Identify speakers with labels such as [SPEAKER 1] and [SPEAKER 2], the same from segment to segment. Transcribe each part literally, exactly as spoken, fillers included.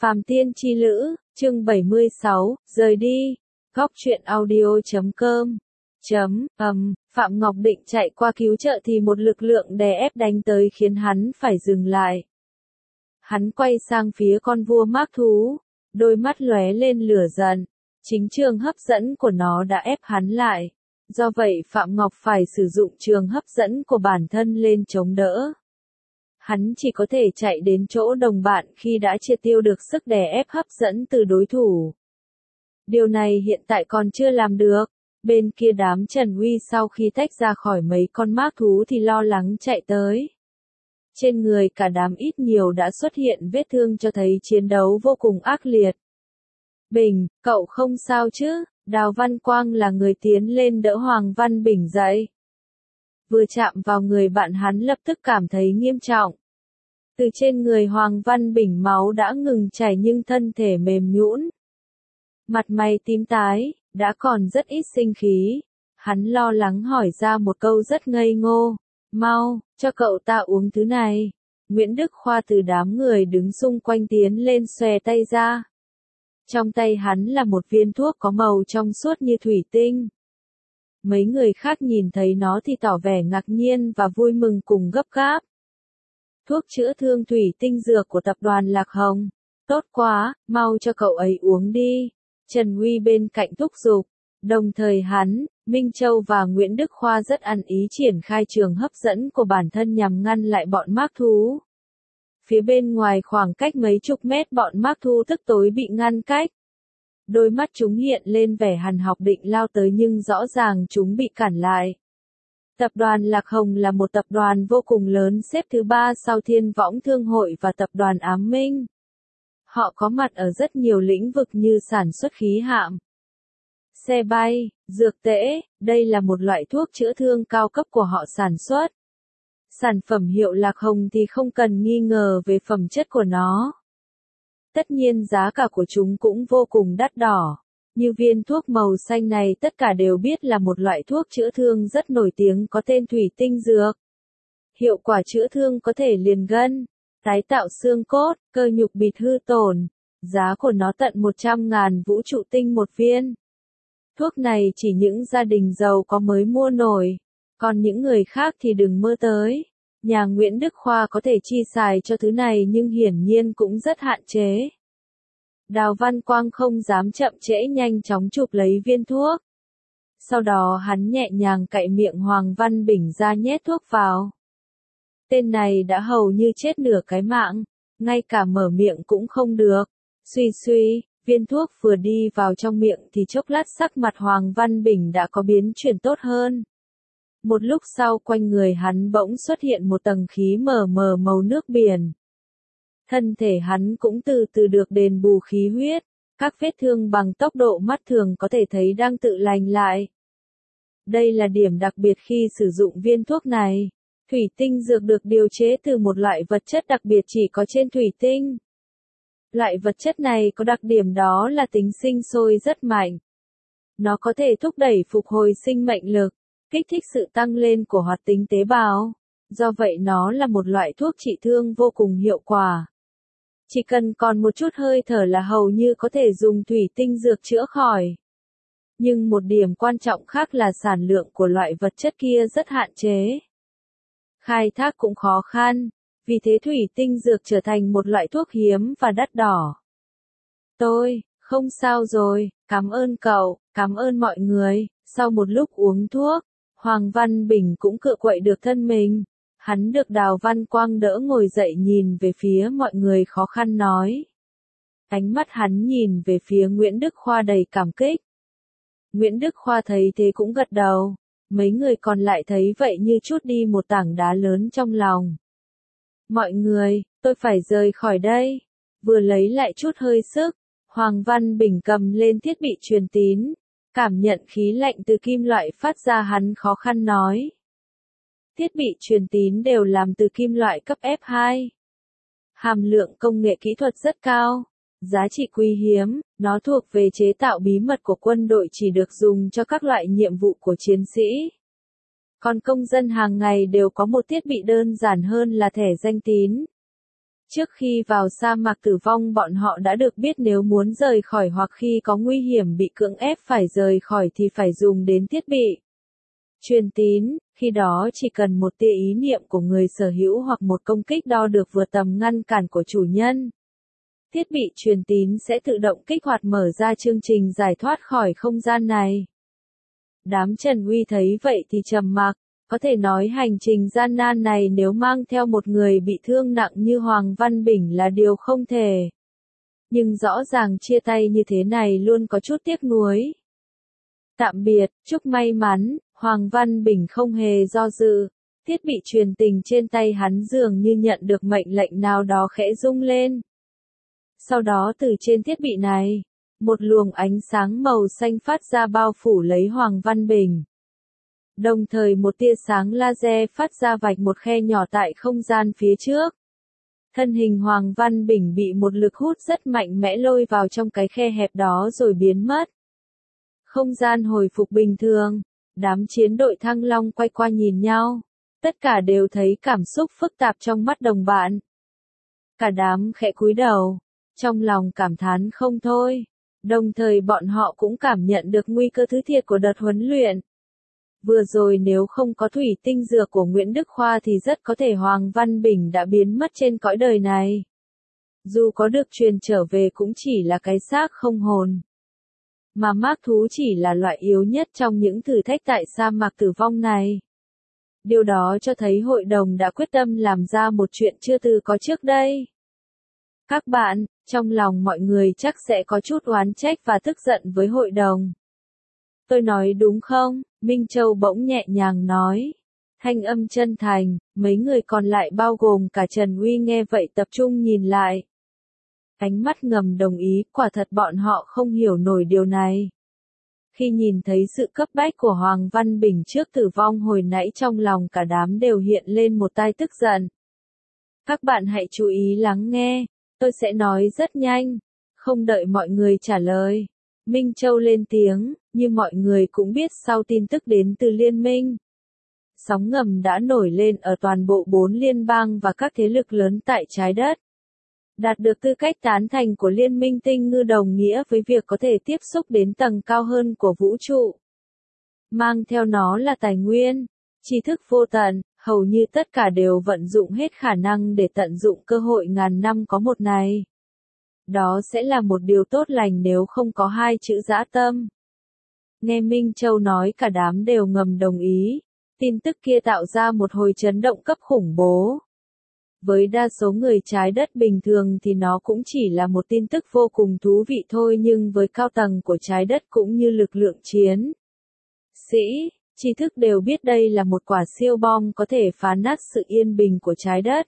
[SPEAKER 1] Phàm Tiên Chi Lữ, chương bảy mươi sáu, rời đi. Góc truyện audio chấm com. Chấm, ầm, Phạm Ngọc định chạy qua cứu trợ thì một lực lượng đè ép đánh tới khiến hắn phải dừng lại. Hắn quay sang phía con vua mác thú, đôi mắt lóe lên lửa giận. Chính trường hấp dẫn của nó đã ép hắn lại. Do vậy Phạm Ngọc phải sử dụng trường hấp dẫn của bản thân lên chống đỡ. Hắn chỉ có thể chạy đến chỗ đồng bạn khi đã triệt tiêu được sức đè ép hấp dẫn từ đối thủ. Điều này hiện tại còn chưa làm được. Bên kia đám Trần Uy sau khi tách ra khỏi mấy con mác thú thì lo lắng chạy tới. Trên người cả đám ít nhiều đã xuất hiện vết thương cho thấy chiến đấu vô cùng ác liệt. Bình, cậu không sao chứ? Đào Văn Quang là người tiến lên đỡ Hoàng Văn Bình dậy. Vừa chạm vào người bạn hắn lập tức cảm thấy nghiêm trọng. Từ trên người Hoàng Văn Bình máu đã ngừng chảy nhưng thân thể mềm nhũn. Mặt mày tím tái, đã còn rất ít sinh khí. Hắn lo lắng hỏi ra một câu rất ngây ngô. Mau, cho cậu ta uống thứ này. Nguyễn Đức Khoa từ đám người đứng xung quanh tiến lên xòe tay ra. Trong tay hắn là một viên thuốc có màu trong suốt như thủy tinh. Mấy người khác nhìn thấy nó thì tỏ vẻ ngạc nhiên và vui mừng cùng gấp gáp. Thuốc chữa thương thủy tinh dược của tập đoàn Lạc Hồng. Tốt quá, mau cho cậu ấy uống đi. Trần Uy bên cạnh thúc giục. Đồng thời hắn, Minh Châu và Nguyễn Đức Khoa rất ăn ý triển khai trường hấp dẫn của bản thân nhằm ngăn lại bọn mác thú. Phía bên ngoài khoảng cách mấy chục mét bọn mác thú tức tối bị ngăn cách. Đôi mắt chúng hiện lên vẻ hằn học định lao tới nhưng rõ ràng chúng bị cản lại. Tập đoàn Lạc Hồng là một tập đoàn vô cùng lớn xếp thứ ba sau Thiên Võng Thương hội và tập đoàn Ám Minh. Họ có mặt ở rất nhiều lĩnh vực như sản xuất khí hạm, xe bay, dược tễ, đây là một loại thuốc chữa thương cao cấp của họ sản xuất. Sản phẩm hiệu Lạc Hồng thì không cần nghi ngờ về phẩm chất của nó. Tất nhiên giá cả của chúng cũng vô cùng đắt đỏ. Như viên thuốc màu xanh này tất cả đều biết là một loại thuốc chữa thương rất nổi tiếng có tên thủy tinh dược. Hiệu quả chữa thương có thể liền gân, tái tạo xương cốt, cơ nhục bị hư tổn. Giá của nó tận một trăm ngàn vũ trụ tinh một viên. Thuốc này chỉ những gia đình giàu có mới mua nổi. Còn những người khác thì đừng mơ tới. Nhà Nguyễn Đức Khoa có thể chi xài cho thứ này nhưng hiển nhiên cũng rất hạn chế. Đào Văn Quang không dám chậm trễ nhanh chóng chụp lấy viên thuốc. Sau đó hắn nhẹ nhàng cạy miệng Hoàng Văn Bình ra nhét thuốc vào. Tên này đã hầu như chết nửa cái mạng, ngay cả mở miệng cũng không được. Suy suy, viên thuốc vừa đi vào trong miệng thì chốc lát sắc mặt Hoàng Văn Bình đã có biến chuyển tốt hơn. Một lúc sau quanh người hắn bỗng xuất hiện một tầng khí mờ mờ màu nước biển. Thân thể hắn cũng từ từ được đền bù khí huyết, các vết thương bằng tốc độ mắt thường có thể thấy đang tự lành lại. Đây là điểm đặc biệt khi sử dụng viên thuốc này. Thủy tinh dược được điều chế từ một loại vật chất đặc biệt chỉ có trên thủy tinh. Loại vật chất này có đặc điểm đó là tính sinh sôi rất mạnh. Nó có thể thúc đẩy phục hồi sinh mệnh lực, kích thích sự tăng lên của hoạt tính tế bào. Do vậy nó là một loại thuốc trị thương vô cùng hiệu quả. Chỉ cần còn một chút hơi thở là hầu như có thể dùng thủy tinh dược chữa khỏi. Nhưng một điểm quan trọng khác là sản lượng của loại vật chất kia rất hạn chế. Khai thác cũng khó khăn, vì thế thủy tinh dược trở thành một loại thuốc hiếm và đắt đỏ. Tôi, không sao rồi, cảm ơn cậu, cảm ơn mọi người. Sau một lúc uống thuốc, Hoàng Văn Bình cũng cựa quậy được thân mình. Hắn được Đào Văn Quang đỡ ngồi dậy nhìn về phía mọi người khó khăn nói. Ánh mắt hắn nhìn về phía Nguyễn Đức Khoa đầy cảm kích. Nguyễn Đức Khoa thấy thế cũng gật đầu. Mấy người còn lại thấy vậy như trút đi một tảng đá lớn trong lòng. Mọi người, tôi phải rời khỏi đây. Vừa lấy lại chút hơi sức, Hoàng Văn Bình cầm lên thiết bị truyền tín. Cảm nhận khí lạnh từ kim loại phát ra hắn khó khăn nói. Thiết bị truyền tín đều làm từ kim loại cấp ép hai. Hàm lượng công nghệ kỹ thuật rất cao. Giá trị quý hiếm, nó thuộc về chế tạo bí mật của quân đội chỉ được dùng cho các loại nhiệm vụ của chiến sĩ. Còn công dân hàng ngày đều có một thiết bị đơn giản hơn là thẻ danh tín. Trước khi vào sa mạc tử vong bọn họ đã được biết nếu muốn rời khỏi hoặc khi có nguy hiểm bị cưỡng ép phải rời khỏi thì phải dùng đến thiết bị truyền tín, khi đó chỉ cần một tia ý niệm của người sở hữu hoặc một công kích đo được vượt tầm ngăn cản của chủ nhân. Thiết bị truyền tín sẽ tự động kích hoạt mở ra chương trình giải thoát khỏi không gian này. Đám Trần Uy thấy vậy thì trầm mặc, có thể nói hành trình gian nan này nếu mang theo một người bị thương nặng như Hoàng Văn Bình là điều không thể. Nhưng rõ ràng chia tay như thế này luôn có chút tiếc nuối. Tạm biệt, chúc may mắn, Hoàng Văn Bình không hề do dự. Thiết bị truyền tình trên tay hắn dường như nhận được mệnh lệnh nào đó khẽ rung lên. Sau đó từ trên thiết bị này, một luồng ánh sáng màu xanh phát ra bao phủ lấy Hoàng Văn Bình. Đồng thời một tia sáng laser phát ra vạch một khe nhỏ tại không gian phía trước. Thân hình Hoàng Văn Bình bị một lực hút rất mạnh mẽ lôi vào trong cái khe hẹp đó rồi biến mất. Không gian hồi phục bình thường, đám chiến đội Thăng Long quay qua nhìn nhau. Tất cả đều thấy cảm xúc phức tạp trong mắt đồng bạn. Cả đám khẽ cúi đầu, trong lòng cảm thán không thôi. Đồng thời bọn họ cũng cảm nhận được nguy cơ thứ thiệt của đợt huấn luyện. Vừa rồi nếu không có thủy tinh dược của Nguyễn Đức Khoa thì rất có thể Hoàng Văn Bình đã biến mất trên cõi đời này. Dù có được truyền trở về cũng chỉ là cái xác không hồn. Mà mác thú chỉ là loại yếu nhất trong những thử thách tại sa mạc tử vong này. Điều đó cho thấy hội đồng đã quyết tâm làm ra một chuyện chưa từng có trước đây. Các bạn, trong lòng mọi người chắc sẽ có chút oán trách và tức giận với hội đồng. Tôi nói đúng không? Minh Châu bỗng nhẹ nhàng nói. Thanh âm chân thành, mấy người còn lại bao gồm cả Trần Uy nghe vậy tập trung nhìn lại. Ánh mắt ngầm đồng ý, quả thật bọn họ không hiểu nổi điều này. Khi nhìn thấy sự cấp bách của Hoàng Văn Bình trước tử vong hồi nãy trong lòng cả đám đều hiện lên một tai tức giận. Các bạn hãy chú ý lắng nghe, tôi sẽ nói rất nhanh, không đợi mọi người trả lời. Minh Châu lên tiếng, như mọi người cũng biết sau tin tức đến từ liên minh. Sóng ngầm đã nổi lên ở toàn bộ bốn liên bang và các thế lực lớn tại trái đất. Đạt được tư cách tán thành của liên minh tinh ngư đồng nghĩa với việc có thể tiếp xúc đến tầng cao hơn của vũ trụ. Mang theo nó là tài nguyên, tri thức vô tận, hầu như tất cả đều vận dụng hết khả năng để tận dụng cơ hội ngàn năm có một này. Đó sẽ là một điều tốt lành nếu không có hai chữ dã tâm. Nghe Minh Châu nói cả đám đều ngầm đồng ý. Tin tức kia tạo ra một hồi chấn động cấp khủng bố. Với đa số người trái đất bình thường thì nó cũng chỉ là một tin tức vô cùng thú vị thôi, nhưng với cao tầng của trái đất cũng như lực lượng chiến sĩ, tri thức đều biết đây là một quả siêu bom có thể phá nát sự yên bình của trái đất.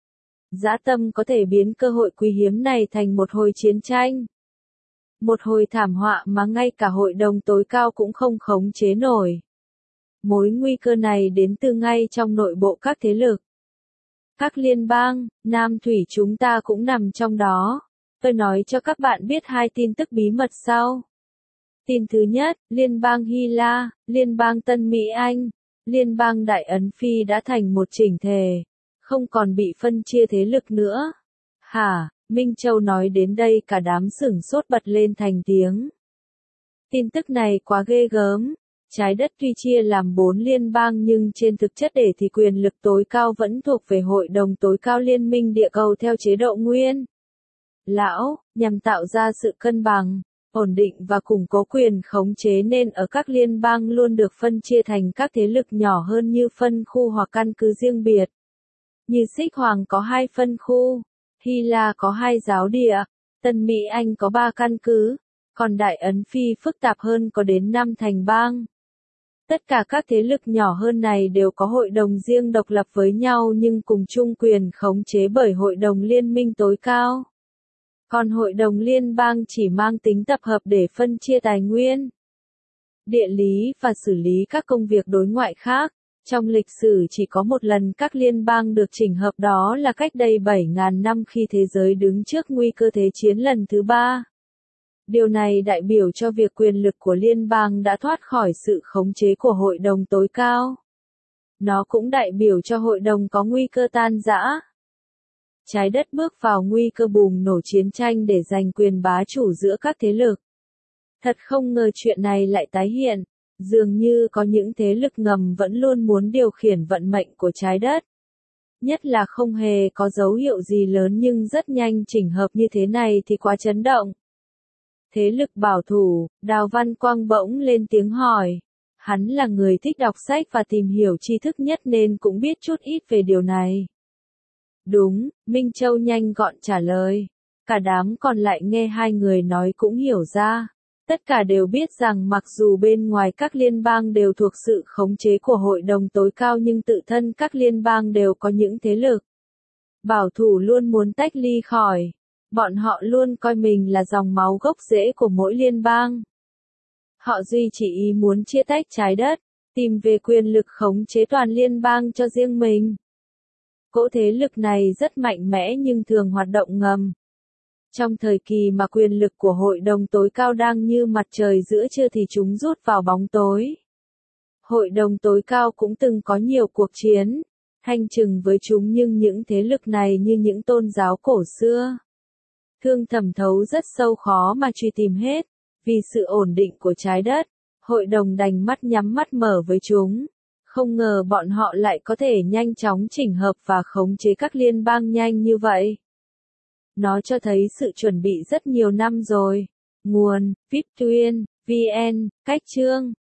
[SPEAKER 1] Dã tâm có thể biến cơ hội quý hiếm này thành một hồi chiến tranh. Một hồi thảm họa mà ngay cả hội đồng tối cao cũng không khống chế nổi. Mối nguy cơ này đến từ ngay trong nội bộ các thế lực. Các liên bang, Nam Thủy chúng ta cũng nằm trong đó. Tôi nói cho các bạn biết hai tin tức bí mật sau. Tin thứ nhất, Liên bang Hy La, Liên bang Tân Mỹ Anh, Liên bang Đại Ấn Phi đã thành một chỉnh thể, không còn bị phân chia thế lực nữa. Hả? Minh Châu nói đến đây cả đám sửng sốt bật lên thành tiếng. Tin tức này quá ghê gớm. Trái đất tuy chia làm bốn liên bang nhưng trên thực chất để thì quyền lực tối cao vẫn thuộc về Hội đồng tối cao Liên minh địa cầu theo chế độ nguyên lão, nhằm tạo ra sự cân bằng, ổn định và củng cố quyền khống chế nên ở các liên bang luôn được phân chia thành các thế lực nhỏ hơn như phân khu hoặc căn cứ riêng biệt. Như Xích Hoàng có hai phân khu, Hy La có hai giáo địa, Tân Mỹ Anh có ba căn cứ, còn Đại Ấn Phi phức tạp hơn có đến năm thành bang. Tất cả các thế lực nhỏ hơn này đều có hội đồng riêng độc lập với nhau nhưng cùng chung quyền khống chế bởi Hội đồng Liên minh tối cao. Còn Hội đồng Liên bang chỉ mang tính tập hợp để phân chia tài nguyên, địa lý và xử lý các công việc đối ngoại khác. Trong lịch sử chỉ có một lần các liên bang được chỉnh hợp, đó là cách đây bảy nghìn năm khi thế giới đứng trước nguy cơ thế chiến lần thứ ba. Điều này đại biểu cho việc quyền lực của liên bang đã thoát khỏi sự khống chế của hội đồng tối cao. Nó cũng đại biểu cho hội đồng có nguy cơ tan rã. trái đất bước vào nguy cơ bùng nổ chiến tranh để giành quyền bá chủ giữa các thế lực. Thật không ngờ chuyện này lại tái hiện, dường như có những thế lực ngầm vẫn luôn muốn điều khiển vận mệnh của trái đất. Nhất là không hề có dấu hiệu gì lớn nhưng rất nhanh chỉnh hợp như thế này thì quá chấn động. Thế lực bảo thủ, Đào Văn Quang bỗng lên tiếng hỏi. Hắn là người thích đọc sách và tìm hiểu tri thức nhất nên cũng biết chút ít về điều này. Đúng, Minh Châu nhanh gọn trả lời. Cả đám còn lại nghe hai người nói cũng hiểu ra. Tất cả đều biết rằng mặc dù bên ngoài các liên bang đều thuộc sự khống chế của Hội đồng tối cao nhưng tự thân các liên bang đều có những thế lực bảo thủ luôn muốn tách ly khỏi. Bọn họ luôn coi mình là dòng máu gốc rễ của mỗi liên bang. Họ duy chỉ ý muốn chia tách trái đất, tìm về quyền lực khống chế toàn liên bang cho riêng mình. Cỗ thế lực này rất mạnh mẽ nhưng thường hoạt động ngầm. Trong thời kỳ mà quyền lực của Hội đồng tối cao đang như mặt trời giữa trưa thì chúng rút vào bóng tối. Hội đồng tối cao cũng từng có nhiều cuộc chiến, thanh trừng với chúng nhưng những thế lực này như những tôn giáo cổ xưa. Thương thẩm thấu rất sâu khó mà truy tìm hết, vì sự ổn định của trái đất, hội đồng đành mắt nhắm mắt mở với chúng. Không ngờ bọn họ lại có thể nhanh chóng chỉnh hợp và khống chế các liên bang nhanh như vậy. Nó cho thấy sự chuẩn bị rất nhiều năm rồi. Nguồn, vê i pê Tuyên, vê en, cách chương.